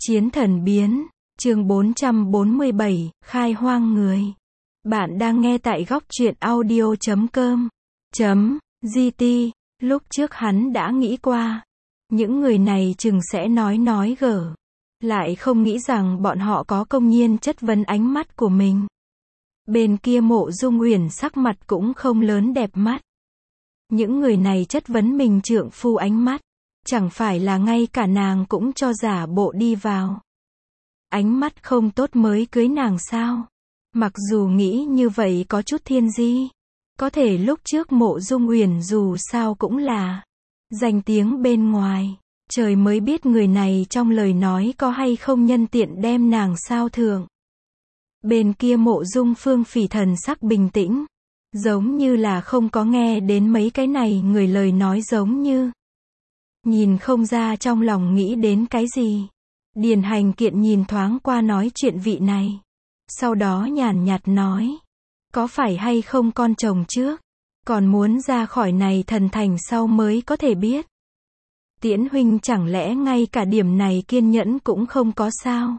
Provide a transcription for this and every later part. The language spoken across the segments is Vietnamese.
Chiến thần biến, chương 447, khai hoang người. Bạn đang nghe tại góc truyện audio.com.gt. Lúc trước hắn đã nghĩ qua, những người này chừng sẽ nói gở. Lại không nghĩ rằng bọn họ có công nhiên chất vấn ánh mắt của mình. Bên kia Mộ Dung Uyển sắc mặt cũng không lớn đẹp mắt. Những người này chất vấn mình trượng phu ánh mắt. Chẳng phải là ngay cả nàng cũng cho giả bộ đi vào. Ánh mắt không tốt mới cưới nàng sao? Mặc dù nghĩ như vậy có chút thiên di. Có thể lúc trước Mộ Dung Uyển dù sao cũng là danh tiếng bên ngoài. Trời mới biết người này trong lời nói có hay không nhân tiện đem nàng sao thượng. Bên kia Mộ Dung Phương Phỉ thần sắc bình tĩnh. Giống như là không có nghe đến mấy cái này người lời nói giống như. Nhìn không ra trong lòng nghĩ đến cái gì. Điền Hành Kiện nhìn thoáng qua nói chuyện vị này. Sau đó nhàn nhạt nói. Có phải hay không con chồng trước? Còn muốn ra khỏi này thần thành sau mới có thể biết. Tiễn huynh chẳng lẽ ngay cả điểm này kiên nhẫn cũng không có sao?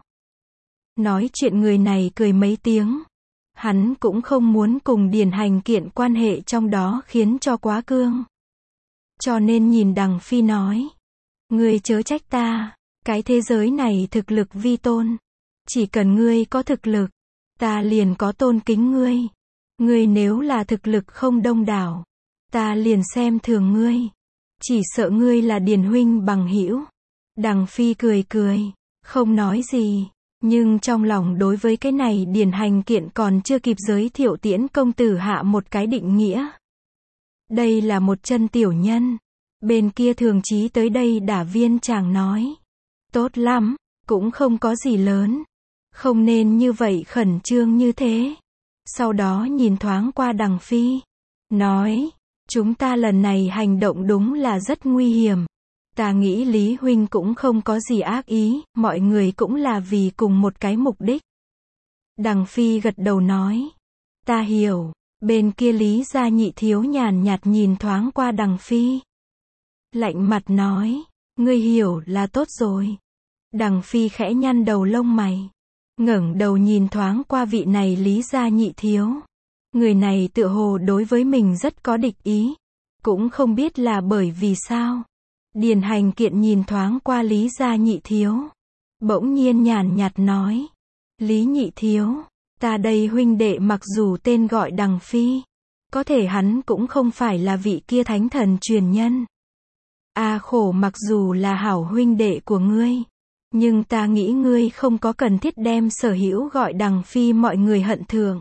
Nói chuyện người này cười mấy tiếng. Hắn cũng không muốn cùng Điền Hành Kiện quan hệ trong đó khiến cho quá cương. Cho nên nhìn Đằng Phi nói. Ngươi chớ trách ta, cái thế giới này thực lực vi tôn. Chỉ cần ngươi có thực lực, ta liền có tôn kính ngươi. Ngươi nếu là thực lực không đông đảo, ta liền xem thường ngươi. Chỉ sợ ngươi là Điền huynh bằng hữu. Đằng Phi cười cười, không nói gì. Nhưng trong lòng đối với cái này Điền Hành Kiện còn chưa kịp giới thiệu Tiễn công tử hạ một cái định nghĩa. Đây là một chân tiểu nhân. Bên kia Thường Chí tới đây đả viên chàng nói. Tốt lắm, cũng không có gì lớn. Không nên như vậy khẩn trương như thế. Sau đó nhìn thoáng qua Đằng Phi. Nói, chúng ta lần này hành động đúng là rất nguy hiểm. Ta nghĩ Lý huynh cũng không có gì ác ý, mọi người cũng là vì cùng một cái mục đích. Đằng Phi gật đầu nói. Ta hiểu. Bên kia Lý gia nhị thiếu nhàn nhạt nhìn thoáng qua Đằng Phi. Lạnh mặt nói. Ngươi hiểu là tốt rồi. Đằng Phi khẽ nhăn đầu lông mày. Ngẩng đầu nhìn thoáng qua vị này Lý gia nhị thiếu. Người này tựa hồ đối với mình rất có địch ý. Cũng không biết là bởi vì sao. Điền Hành Kiện nhìn thoáng qua Lý gia nhị thiếu. Bỗng nhiên nhàn nhạt nói. Lý nhị thiếu, ta đây huynh đệ mặc dù tên gọi Đằng Phi. Có thể hắn cũng không phải là vị kia thánh thần truyền nhân. Khổ mặc dù là hảo huynh đệ của ngươi. Nhưng ta nghĩ ngươi không có cần thiết đem sở hữu gọi Đằng Phi mọi người hận thượng.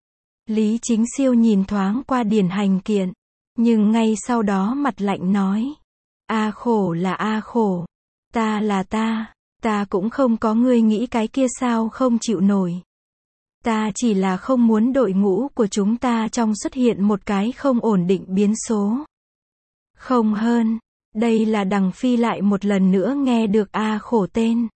Lý Chính Siêu nhìn thoáng qua Điền Hành Kiện. Nhưng ngay sau đó mặt lạnh nói. Khổ là khổ. Ta là ta cũng không có ngươi nghĩ cái kia sao không chịu nổi. Ta chỉ là không muốn đội ngũ của chúng ta trong xuất hiện một cái không ổn định biến số. Không hơn. Đây là Đằng Phi lại một lần nữa nghe được khổ tên.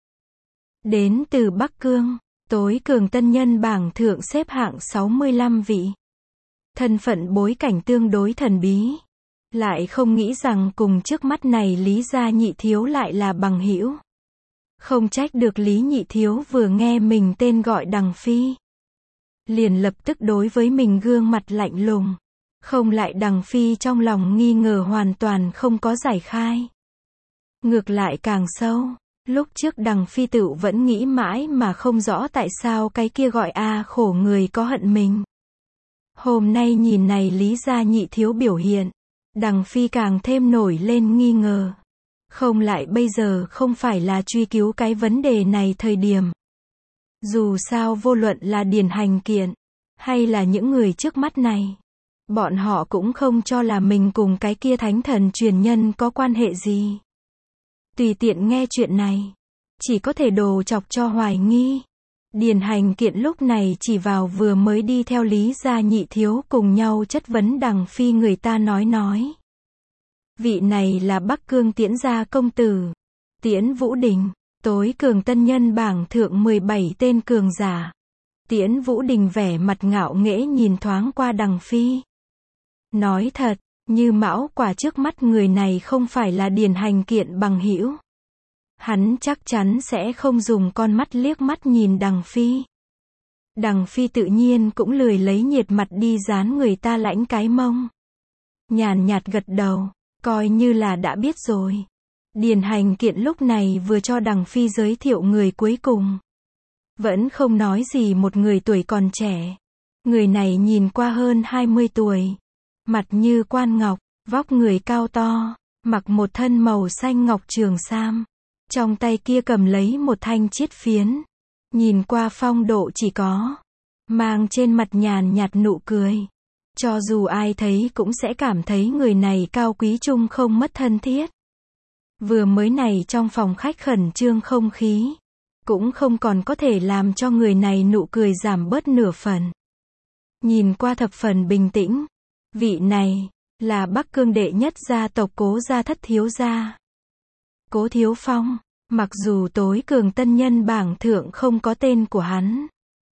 Đến từ Bắc Cương, tối cường tân nhân bảng thượng xếp hạng 65 vị. Thân phận bối cảnh tương đối thần bí. Lại không nghĩ rằng cùng trước mắt này Lý gia nhị thiếu lại là bằng hữu. Không trách được Lý nhị thiếu vừa nghe mình tên gọi Đằng Phi. Liền lập tức đối với mình gương mặt lạnh lùng. Không lại Đằng Phi trong lòng nghi ngờ hoàn toàn không có giải khai. Ngược lại càng sâu. Lúc trước Đằng Phi tự vẫn nghĩ mãi mà không rõ tại sao cái kia gọi khổ người có hận mình. Hôm nay nhìn này Lý gia nhị thiếu biểu hiện. Đằng Phi càng thêm nổi lên nghi ngờ. Không lại bây giờ không phải là truy cứu cái vấn đề này thời điểm. Dù sao vô luận là Điền Hành Kiện, hay là những người trước mắt này. Bọn họ cũng không cho là mình cùng cái kia thánh thần truyền nhân có quan hệ gì. Tùy tiện nghe chuyện này. Chỉ có thể đồ chọc cho hoài nghi. Điền Hành Kiện lúc này chỉ vào vừa mới đi theo Lý gia nhị thiếu cùng nhau chất vấn Đằng Phi người ta nói. Vị này là Bắc Cương Tiễn gia công tử. Tiễn Vũ Đình, tối cường tân nhân bảng thượng 17 tên cường giả. Tiễn Vũ Đình vẻ mặt ngạo nghễ nhìn thoáng qua Đằng Phi. Nói thật, như mão quả trước mắt người này không phải là Điền Hành Kiện bằng hữu. Hắn chắc chắn sẽ không dùng con mắt liếc mắt nhìn Đằng Phi. Đằng Phi tự nhiên cũng lười lấy nhiệt mặt đi dán người ta lãnh cái mông. Nhàn nhạt gật đầu, coi như là đã biết rồi. Điền Hành Kiện lúc này vừa cho Đằng Phi giới thiệu người cuối cùng. Vẫn không nói gì, một người tuổi còn trẻ. Người này nhìn qua hơn 20 tuổi. Mặt như quan ngọc, vóc người cao to, mặc một thân màu xanh ngọc trường sam. Trong tay kia cầm lấy một thanh chiết phiến. Nhìn qua phong độ chỉ có. Mang trên mặt nhàn nhạt nụ cười. Cho dù ai thấy cũng sẽ cảm thấy người này cao quý trung không mất thân thiết. Vừa mới này trong phòng khách khẩn trương không khí. Cũng không còn có thể làm cho người này nụ cười giảm bớt nửa phần. Nhìn qua thập phần bình tĩnh. Vị này, là Bắc Cương đệ nhất gia tộc Cố gia thất thiếu gia. Cố Thiếu Phong, mặc dù tối cường tân nhân bảng thượng không có tên của hắn.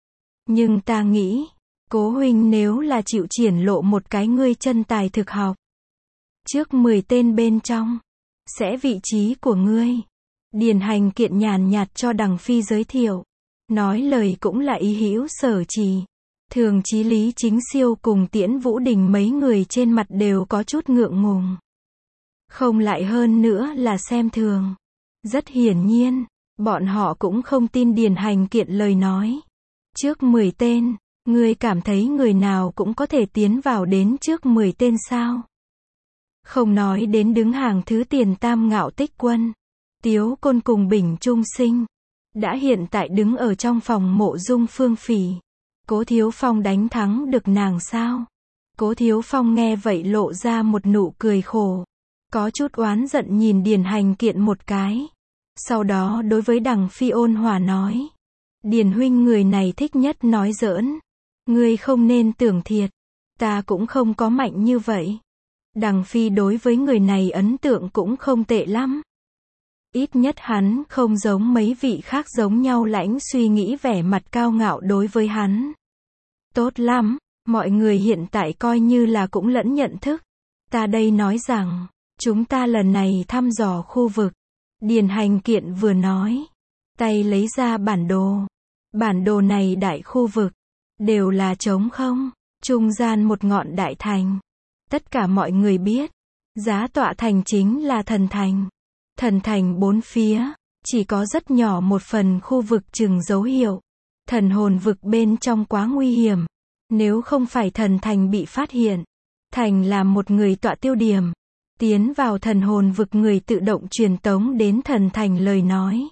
Nhưng ta nghĩ, Cố huynh nếu là chịu triển lộ một cái ngươi chân tài thực học. Trước 10 tên bên trong, sẽ vị trí của ngươi. Điền Hành Kiện nhàn nhạt cho Đằng Phi giới thiệu. Nói lời cũng là ý hữu sở trì. Thường Chí Lý Chính Siêu cùng Tiễn Vũ Đình mấy người trên mặt đều có chút ngượng ngùng. Không lại hơn nữa là xem thường. Rất hiển nhiên, bọn họ cũng không tin Điền Hành Kiện lời nói. Trước 10 tên, ngươi cảm thấy người nào cũng có thể tiến vào đến trước 10 tên sao? Không nói đến đứng hàng thứ tiền tam Ngạo Tích Quân, Tiếu Côn cùng Bình Trung Sinh, đã hiện tại đứng ở trong phòng mộ Dung Phương Phỉ. Cố Thiếu Phong đánh thắng được nàng sao? Cố Thiếu Phong nghe vậy lộ ra một nụ cười khổ. Có chút oán giận nhìn Điền Hành Kiện một cái. Sau đó đối với Đằng Phi ôn hòa nói. Điền huynh người này thích nhất nói giỡn. Ngươi không nên tưởng thiệt. Ta cũng không có mạnh như vậy. Đằng Phi đối với người này ấn tượng cũng không tệ lắm. Ít nhất hắn không giống mấy vị khác giống nhau lãnh suy nghĩ vẻ mặt cao ngạo đối với hắn. Tốt lắm, mọi người hiện tại coi như là cũng lẫn nhận thức. Ta đây nói rằng, chúng ta lần này thăm dò khu vực. Điền Hành Kiện vừa nói, tay lấy ra bản đồ. Bản đồ này đại khu vực, đều là trống không, trung gian một ngọn đại thành. Tất cả mọi người biết, giá tọa thành chính là thần thành. Thần thành bốn phía, chỉ có rất nhỏ một phần khu vực chừng dấu hiệu. Thần hồn vực bên trong quá nguy hiểm. Nếu không phải thần thành bị phát hiện, thành làm một người tọa tiêu điểm. Tiến vào thần hồn vực người tự động truyền tống đến thần thành lời nói.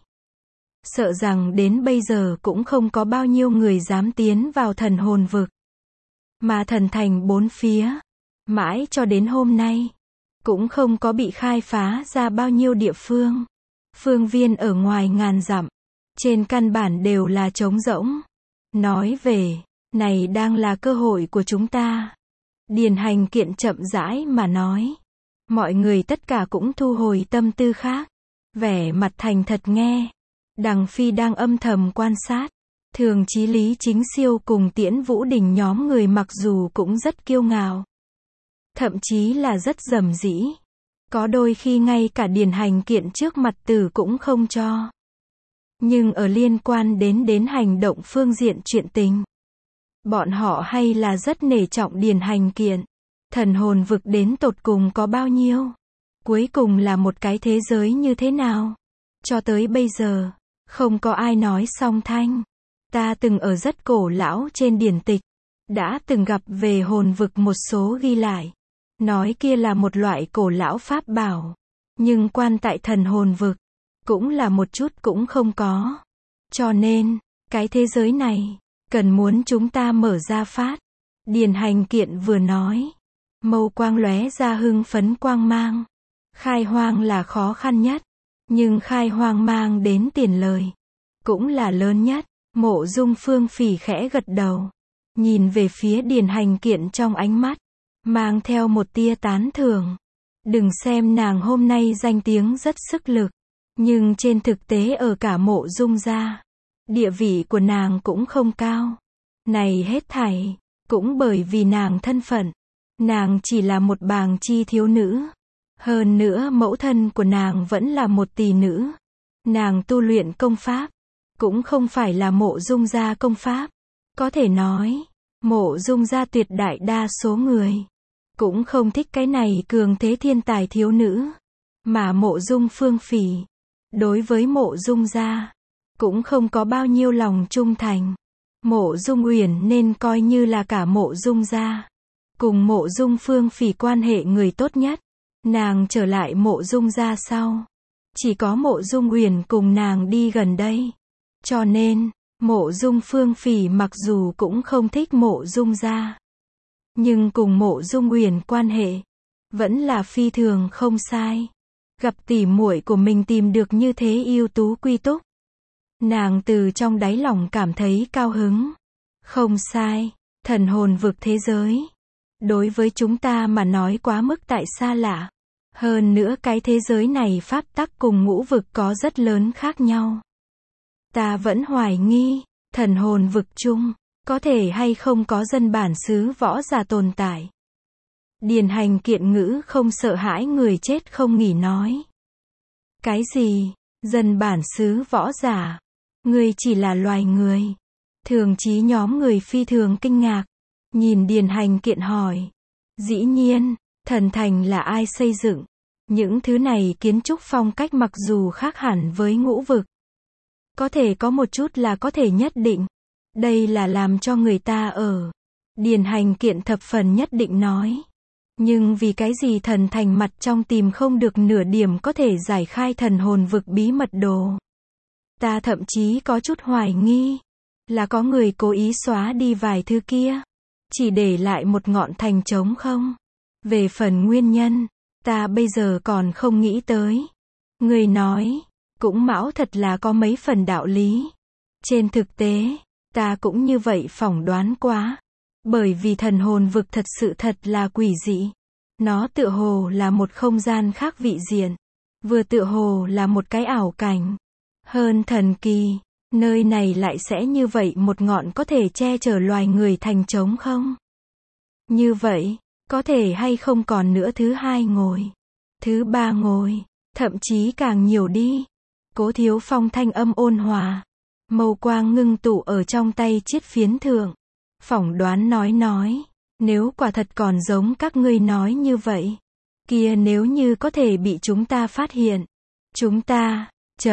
Sợ rằng đến bây giờ cũng không có bao nhiêu người dám tiến vào thần hồn vực. Mà thần thành bốn phía, mãi cho đến hôm nay, cũng không có bị khai phá ra bao nhiêu địa phương. Phương viên ở ngoài ngàn dặm, trên căn bản đều là trống rỗng. Nói về, này đang là cơ hội của chúng ta. Điền Hành Kiện chậm rãi mà nói. Mọi người tất cả cũng thu hồi tâm tư khác. Vẻ mặt thành thật nghe. Đằng Phi đang âm thầm quan sát. Thường Chí Lý Chính Siêu cùng Tiễn Vũ Đình nhóm người mặc dù cũng rất kiêu ngạo. Thậm chí là rất dầm dĩ. Có đôi khi ngay cả Điền Hành Kiện trước mặt tử cũng không cho. Nhưng ở liên quan đến hành động phương diện chuyện tình, bọn họ hay là rất nể trọng Điền Hành Kiện. Thần hồn vực đến tột cùng có bao nhiêu? Cuối cùng là một cái thế giới như thế nào? Cho tới bây giờ, không có ai nói song thanh. Ta từng ở rất cổ lão trên điển tịch, đã từng gặp về hồn vực một số ghi lại. Nói kia là một loại cổ lão pháp bảo. Nhưng quan tại thần hồn vực, cũng là một chút cũng không có. Cho nên, cái thế giới này, cần muốn chúng ta mở ra phát. Điền Hành Kiện vừa nói, mâu quang lóe ra hưng phấn quang mang. Khai hoang là khó khăn nhất, nhưng khai hoang mang đến tiền lời, cũng là lớn nhất. Mộ Dung Phương Phỉ khẽ gật đầu, nhìn về phía Điền Hành Kiện trong ánh mắt, mang theo một tia tán thưởng. Đừng xem nàng hôm nay danh tiếng rất sức lực, nhưng trên thực tế ở cả Mộ Dung gia, địa vị của nàng cũng không cao. Này hết thảy, cũng bởi vì nàng thân phận. Nàng chỉ là một bàng chi thiếu nữ. Hơn nữa mẫu thân của nàng vẫn là một tỷ nữ. Nàng tu luyện công pháp, cũng không phải là Mộ Dung gia công pháp. Có thể nói, Mộ Dung gia tuyệt đại đa số người cũng không thích cái này cường thế thiên tài thiếu nữ. Mà Mộ Dung Phương Phỉ, đối với Mộ Dung gia, cũng không có bao nhiêu lòng trung thành. Mộ Dung Uyển nên coi như là cả Mộ Dung gia cùng Mộ Dung Phương Phỉ quan hệ người tốt nhất. Nàng trở lại Mộ Dung gia sau, chỉ có Mộ Dung Uyển cùng nàng đi gần đây. Cho nên, Mộ Dung Phương Phỉ mặc dù cũng không thích Mộ Dung gia, nhưng cùng Mộ Dung Uyển quan hệ vẫn là phi thường không sai. Gặp tỉ muội của mình tìm được như thế ưu tú quy túc, nàng từ trong đáy lòng cảm thấy cao hứng. Không sai, thần hồn vực thế giới, đối với chúng ta mà nói quá mức tại xa lạ. Hơn nữa cái thế giới này pháp tắc cùng ngũ vực có rất lớn khác nhau. Ta vẫn hoài nghi, thần hồn vực chung, có thể hay không có dân bản xứ võ giả tồn tại. Điền Hành Kiện ngữ không sợ hãi người chết không nghỉ nói. Cái gì? Dân bản xứ võ giả? Ngươi chỉ là loài người. Thường chí nhóm người phi thường kinh ngạc. Nhìn Điền Hành Kiện hỏi. Dĩ nhiên, thần thành là ai xây dựng? Những thứ này kiến trúc phong cách mặc dù khác hẳn với ngũ vực, có thể có một chút là có thể nhất định. Đây là làm cho người ta ở. Điền Hành Kiện thập phần nhất định nói. Nhưng vì cái gì thần thành mặt trong tìm không được nửa điểm có thể giải khai thần hồn vực bí mật đồ. Ta thậm chí có chút hoài nghi, là có người cố ý xóa đi vài thứ kia, chỉ để lại một ngọn thành trống không. Về phần nguyên nhân, ta bây giờ còn không nghĩ tới. Người nói, cũng mão thật là có mấy phần đạo lý. Trên thực tế, ta cũng như vậy phỏng đoán quá. Bởi vì thần hồn vực thật sự thật là quỷ dị. Nó tựa hồ là một không gian khác vị diện. Vừa tựa hồ là một cái ảo cảnh. Hơn thần kỳ, nơi này lại sẽ như vậy một ngọn có thể che chở loài người thành trống không? Như vậy, có thể hay không còn nữa thứ hai ngồi, thứ ba ngồi, thậm chí càng nhiều đi. Cố Thiếu Phong thanh âm ôn hòa, mâu quang ngưng tụ ở trong tay chiết phiến thượng. Phỏng đoán nói, nếu quả thật còn giống các ngươi nói như vậy, kia nếu như có thể bị chúng ta phát hiện, chúng ta,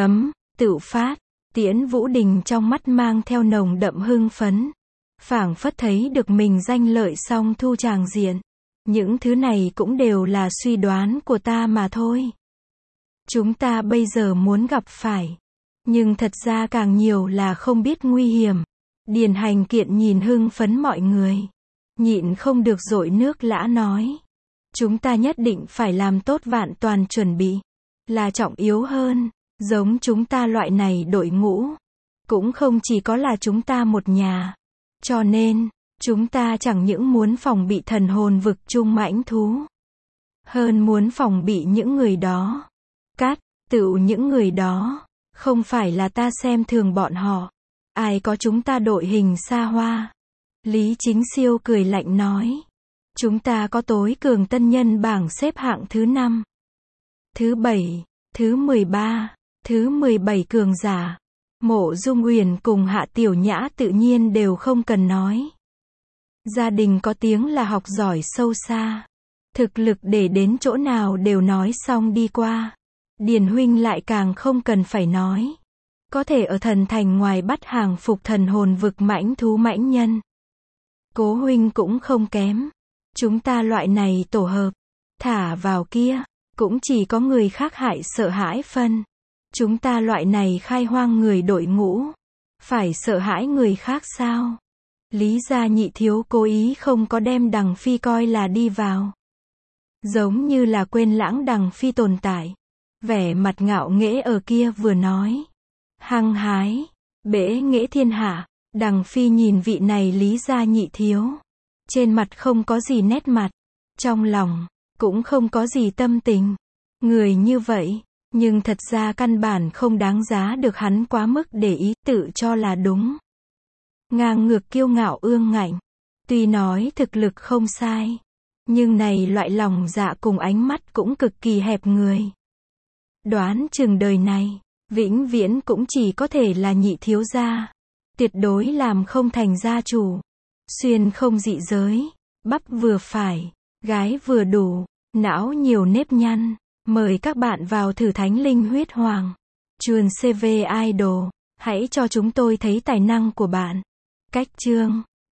tự phát. Tiễn Vũ Đình trong mắt mang theo nồng đậm hưng phấn, phảng phất thấy được mình danh lợi song thu tràng diện. Những thứ này cũng đều là suy đoán của ta mà thôi. Chúng ta bây giờ muốn gặp phải, nhưng thật ra càng nhiều là không biết nguy hiểm. Điền Hành Kiện nhìn hưng phấn mọi người, nhịn không được dội nước lã nói. Chúng ta nhất định phải làm tốt vạn toàn chuẩn bị, là trọng yếu hơn. Giống chúng ta loại này đội ngũ, cũng không chỉ có là chúng ta một nhà. Cho nên, chúng ta chẳng những muốn phòng bị thần hồn vực chung mãnh thú, hơn muốn phòng bị những người đó. Tựu những người đó, không phải là ta xem thường bọn họ. Ai có chúng ta đội hình xa hoa. Lý Chính Siêu cười lạnh nói. Chúng ta có tối cường tân nhân bảng xếp hạng thứ 5, thứ 7, thứ 13, thứ 17 cường giả. Mộ Dung Uyển cùng Hạ Tiểu Nhã tự nhiên đều không cần nói. Gia đình có tiếng là học giỏi sâu xa. Thực lực để đến chỗ nào đều nói xong đi qua. Điền huynh lại càng không cần phải nói. Có thể ở thần thành ngoài bắt hàng phục thần hồn vực mãnh thú mãnh nhân. Cố huynh cũng không kém. Chúng ta loại này tổ hợp, thả vào kia, cũng chỉ có người khác hại sợ hãi phân. Chúng ta loại này khai hoang người đội ngũ, phải sợ hãi người khác sao? Lý gia nhị thiếu cố ý không có đem Đằng Phi coi là đi vào. Giống như là quên lãng Đằng Phi tồn tại. Vẻ mặt ngạo nghễ ở kia vừa nói. Hăng hái, bẽ nghễ thiên hạ. Đằng Phi nhìn vị này Lý gia nhị thiếu. Trên mặt không có gì nét mặt. Trong lòng, cũng không có gì tâm tình. Người như vậy, nhưng thật ra căn bản không đáng giá được hắn quá mức để ý, tự cho là đúng. Ngang ngược kiêu ngạo ương ngạnh. Tuy nói thực lực không sai, nhưng này loại lòng dạ cùng ánh mắt cũng cực kỳ hẹp người. Đoán chừng đời này, Vĩnh viễn cũng chỉ có thể là nhị thiếu gia. Tuyệt đối làm không thành gia chủ. Xuyên không dị giới. Bắp vừa phải. Gái vừa đủ. Não nhiều nếp nhăn. Mời các bạn vào thử Thánh Linh Huyết Hoàng. Chuồn CV Idol. Hãy cho chúng tôi thấy tài năng của bạn. Cách chương